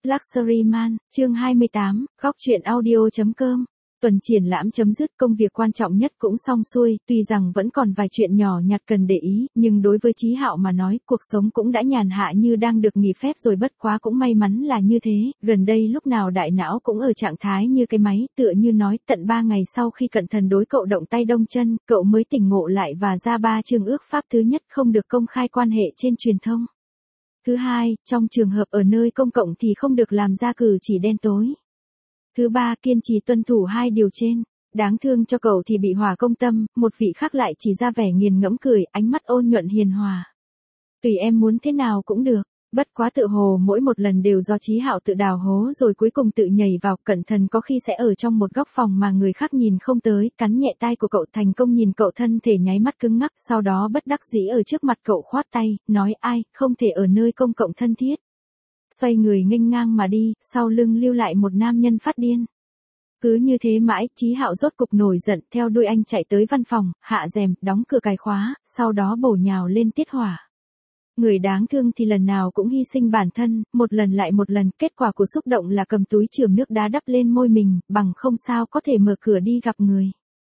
Luxury Man, chương 28, góc truyện audio.com. Tuần triển lãm chấm dứt, công việc quan trọng nhất cũng xong xuôi, tuy rằng vẫn còn vài chuyện nhỏ nhặt cần để ý, nhưng đối với Chí Hạo mà nói, cuộc sống cũng đã nhàn hạ như đang được nghỉ phép rồi, bất quá cũng may mắn là như thế, gần đây lúc nào đại não cũng ở trạng thái như cái máy, tựa như nói, tận 3 ngày sau khi Cận Thần đối cậu động tay đông chân, cậu mới tỉnh ngộ lại và ra 3 chương ước pháp. Thứ nhất, không được công khai quan hệ trên truyền thông. Thứ hai, trong trường hợp ở nơi công cộng thì không được làm ra cử chỉ đen tối. Thứ ba, kiên trì tuân thủ 2 điều trên. Đáng thương cho cậu thì bị hỏa công tâm, một vị khác lại chỉ ra vẻ nghiền ngẫm cười, ánh mắt ôn nhuận hiền hòa. Tùy em muốn thế nào cũng được, bất quá tự hồ mỗi một lần đều do Chí Hạo tự đào hố rồi cuối cùng tự nhảy vào. Cận Thần có khi sẽ ở trong một góc phòng mà người khác nhìn không tới, cắn nhẹ tai của cậu, thành công nhìn cậu, thân thể nháy mắt cứng ngắc, sau đó bất đắc dĩ ở trước mặt cậu khoát tay, nói ai, không thể ở nơi công cộng thân thiết. Xoay người nghênh ngang mà đi, sau lưng lưu lại một nam nhân phát điên. Cứ như thế mãi, Chí Hạo rốt cục nổi giận, theo đuôi anh chạy tới văn phòng, hạ rèm, đóng cửa cài khóa, sau đó bổ nhào lên tiết hỏa. Người đáng thương thì lần nào cũng hy sinh bản thân, một lần lại một lần, kết quả của xúc động là cầm túi chườm nước đá đắp lên môi mình, bằng không sao có thể mở cửa đi gặp người.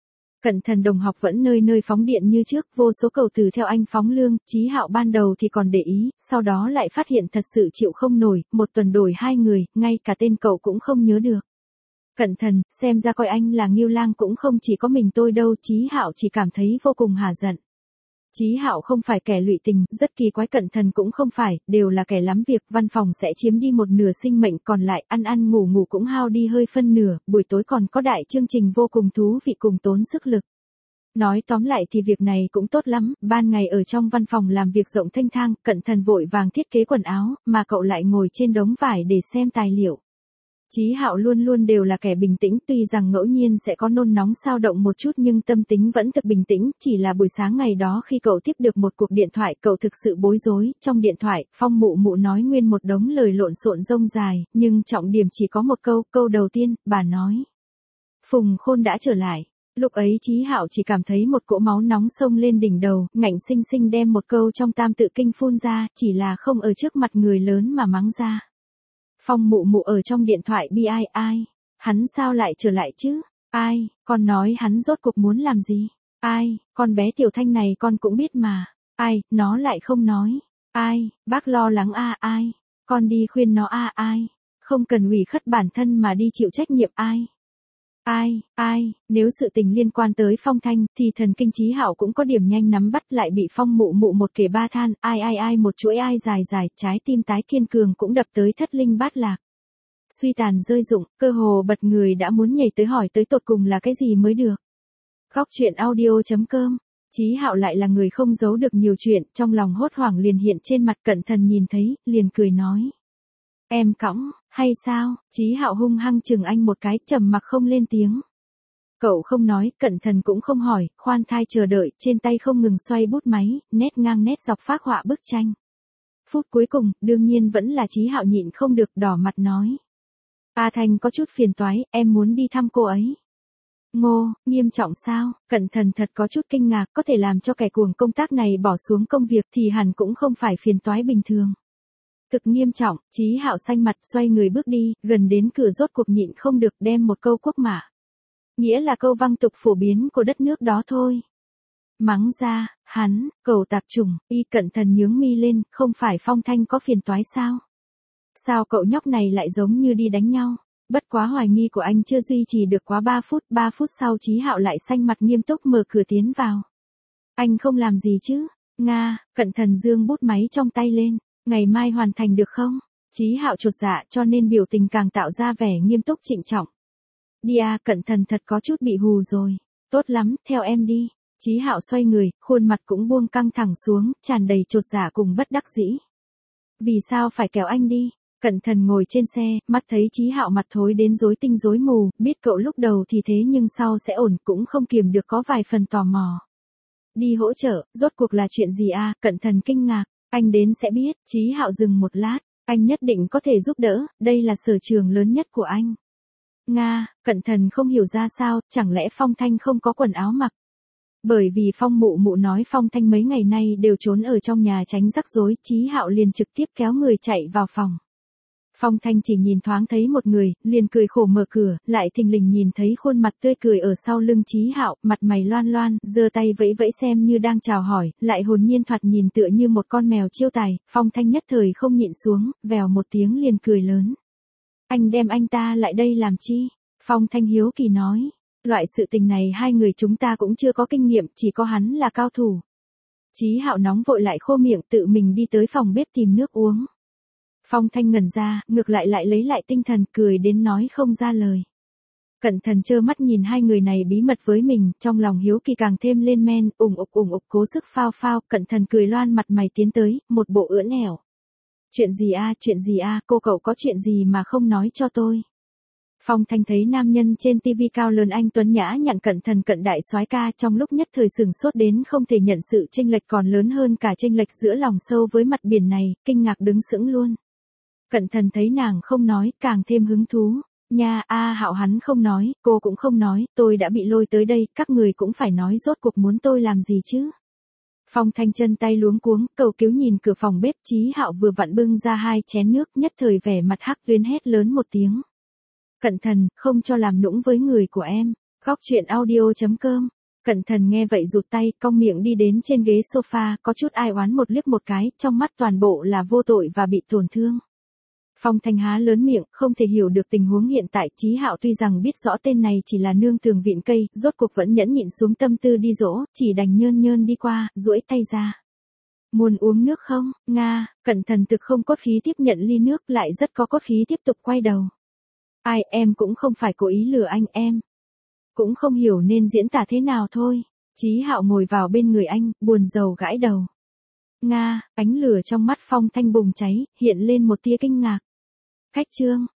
Cận Thần đồng học vẫn nơi nơi phóng điện như trước, vô số cầu từ theo anh phóng lương. Chí Hạo ban đầu thì còn để ý, sau đó lại phát hiện thật sự chịu không nổi, một tuần đổi 2 người, ngay cả tên cậu cũng không nhớ được. Cận Thần, xem ra coi anh là Ngưu Lang cũng không chỉ có mình tôi đâu. Chí Hạo chỉ cảm thấy vô cùng hả giận. Chí Hạo không phải kẻ lụy tình, rất kỳ quái, Cận Thần cũng không phải, đều là kẻ lắm việc, văn phòng sẽ chiếm đi một nửa sinh mệnh, còn lại ăn ăn ngủ ngủ cũng hao đi hơi phân nửa, buổi tối còn có đại chương trình vô cùng thú vị cùng tốn sức lực. Nói tóm lại thì việc này cũng tốt lắm, ban ngày ở trong văn phòng làm việc rộng thênh thang, Cận Thần vội vàng thiết kế quần áo, mà cậu lại ngồi trên đống vải để xem tài liệu. Chí Hạo luôn luôn đều là kẻ bình tĩnh, tuy rằng ngẫu nhiên sẽ có nôn nóng xao động một chút nhưng tâm tính vẫn thực bình tĩnh, chỉ là buổi sáng ngày đó khi cậu tiếp được một cuộc điện thoại, cậu thực sự bối rối. Trong điện thoại, Phong Mụ Mụ nói nguyên một đống lời lộn xộn rông dài, nhưng trọng điểm chỉ có một câu, câu đầu tiên, bà nói: Phùng Khôn đã trở lại. Lúc ấy Chí Hạo chỉ cảm thấy một cỗ máu nóng xông lên đỉnh đầu, ngạnh sinh sinh đem một câu trong Tam Tự Kinh phun ra, chỉ là không ở trước mặt người lớn mà mắng ra. Phong Mụ Mụ ở trong điện thoại bi ai, hắn sao lại trở lại chứ? Ai, con nói hắn rốt cuộc muốn làm gì? Ai, con bé Tiểu Thanh này con cũng biết mà. Ai, nó lại không nói. Ai, bác lo lắng ai, con đi khuyên nó ai, không cần ủy khất bản thân mà đi chịu trách nhiệm ai. Ai, nếu sự tình liên quan tới Phong Thanh, thì thần kinh Chí Hạo cũng có điểm nhanh nắm bắt, lại bị Phong Mụ Mụ một kể ba than, ai một chuỗi ai dài, trái tim tái kiên cường cũng đập tới thất linh bát lạc. Suy tàn rơi rụng, cơ hồ bật người đã muốn nhảy tới hỏi tới tột cùng là cái gì mới được. Góc truyện audio.com. Chí Hạo lại là người không giấu được nhiều chuyện, trong lòng hốt hoảng liền hiện trên mặt. Cận Thần nhìn thấy, liền cười nói: Em cõng, hay sao? Chí Hạo hung hăng chừng anh một cái, trầm mặc không lên tiếng. Cậu không nói, Cận Thần cũng không hỏi, khoan thai chờ đợi, trên tay không ngừng xoay bút máy, nét ngang nét dọc phác họa bức tranh. Phút cuối cùng, đương nhiên vẫn là Chí Hạo nhịn không được, đỏ mặt nói: A Thanh có chút phiền toái, em muốn đi thăm cô ấy. Ngô, nghiêm trọng sao? Cận Thần thật có chút kinh ngạc, có thể làm cho kẻ cuồng công tác này bỏ xuống công việc thì hẳn cũng không phải phiền toái bình thường. Thực nghiêm trọng. Chí Hạo xanh mặt xoay người bước đi, gần đến cửa rốt cuộc nhịn không được đem một câu quốc mạ, nghĩa là câu văng tục phổ biến của đất nước đó thôi, mắng ra. Hắn, cẩu tạp chủng. Cận Thần nhướng mi lên, không phải Phong Thanh có phiền toái sao? Sao cậu nhóc này lại giống như đi đánh nhau? Bất quá hoài nghi của anh chưa duy trì được quá 3 phút sau Chí Hạo lại xanh mặt nghiêm túc mở cửa tiến vào. Anh không làm gì chứ? Nga. Cận Thần giương bút máy trong tay lên. Ngày mai hoàn thành được không? Chí Hạo chột dạ, cho nên biểu tình càng tạo ra vẻ nghiêm túc trịnh trọng. Đi à. Cận Thần thật có chút bị hù rồi. Tốt lắm, theo em đi. Chí Hạo xoay người, khuôn mặt cũng buông căng thẳng xuống, tràn đầy chột dạ cùng bất đắc dĩ. Vì sao phải kéo anh đi? Cận Thần ngồi trên xe, mắt thấy Chí Hạo mặt thối đến rối tinh rối mù, biết cậu lúc đầu thì thế nhưng sau sẽ ổn, cũng không kiềm được có vài phần tò mò. Đi hỗ trợ, rốt cuộc là chuyện gì à? Cận Thần kinh ngạc. Anh đến sẽ biết. Chí Hạo dừng một lát, anh nhất định có thể giúp đỡ, đây là sở trường lớn nhất của anh. Nga. Cận Thần không hiểu ra sao, chẳng lẽ Phong Thanh không có quần áo mặc? Bởi vì Phong Mụ Mụ nói Phong Thanh mấy ngày nay đều trốn ở trong nhà tránh rắc rối, Chí Hạo liền trực tiếp kéo người chạy vào phòng. Phong Thanh chỉ nhìn thoáng thấy một người, liền cười khổ mở cửa, lại thình lình nhìn thấy khuôn mặt tươi cười ở sau lưng Chí Hạo, mặt mày loan loan, giơ tay vẫy vẫy xem như đang chào hỏi, lại hồn nhiên thoạt nhìn tựa như một con mèo chiêu tài, Phong Thanh nhất thời không nhịn xuống, vèo một tiếng liền cười lớn. Anh đem anh ta lại đây làm chi? Phong Thanh hiếu kỳ nói. Loại sự tình này hai người chúng ta cũng chưa có kinh nghiệm, chỉ có hắn là cao thủ. Chí Hạo nóng vội lại khô miệng tự mình đi tới phòng bếp tìm nước uống. Phong Thanh ngẩn ra, ngược lại lấy lại tinh thần, cười đến nói không ra lời. Cẩn Thận trơ mắt nhìn hai người này bí mật với mình, trong lòng hiếu kỳ càng thêm lên men, ủng ục cố sức phao phao, Cẩn Thận cười loan mặt mày tiến tới, một bộ ưỡn ẻo. Chuyện gì a, cô cậu có chuyện gì mà không nói cho tôi? Phong Thanh thấy nam nhân trên tivi cao lớn anh tuấn nhã nhặn Cẩn Thận cận đại soái ca, trong lúc nhất thời sừng sốt đến không thể nhận sự chênh lệch còn lớn hơn cả chênh lệch giữa lòng sâu với mặt biển này, kinh ngạc đứng sững luôn. Cẩn Thận thấy nàng không nói, càng thêm hứng thú. Nha, Hạo hắn không nói, cô cũng không nói, tôi đã bị lôi tới đây, các người cũng phải nói rốt cuộc muốn tôi làm gì chứ? Phong Thanh chân tay luống cuống, cầu cứu nhìn cửa phòng bếp, Chí Hạo vừa vặn bưng ra 2 chén nước, nhất thời vẻ mặt hắc tuyến hét lớn một tiếng. Cẩn Thận, không cho làm nũng với người của em. Góc chuyện audio.com. Cẩn Thận nghe vậy rụt tay, cong miệng đi đến trên ghế sofa, có chút ai oán một liếc một cái, trong mắt toàn bộ là vô tội và bị tổn thương. Phong Thanh há lớn miệng, không thể hiểu được tình huống hiện tại, Chí Hạo tuy rằng biết rõ tên này chỉ là nương tường vịn cây, rốt cuộc vẫn nhẫn nhịn xuống tâm tư đi dỗ, chỉ đành nhơn đi qua, duỗi tay ra. Muốn uống nước không? Nga, Cẩn Thận thực không cốt khí tiếp nhận ly nước, lại rất có cốt khí tiếp tục quay đầu. Ai, em cũng không phải cố ý lừa anh, em cũng không hiểu nên diễn tả thế nào thôi. Chí Hạo ngồi vào bên người anh, buồn rầu gãi đầu. Nga, ánh lửa trong mắt Phong Thanh bùng cháy, hiện lên một tia kinh ngạc. Khách trương,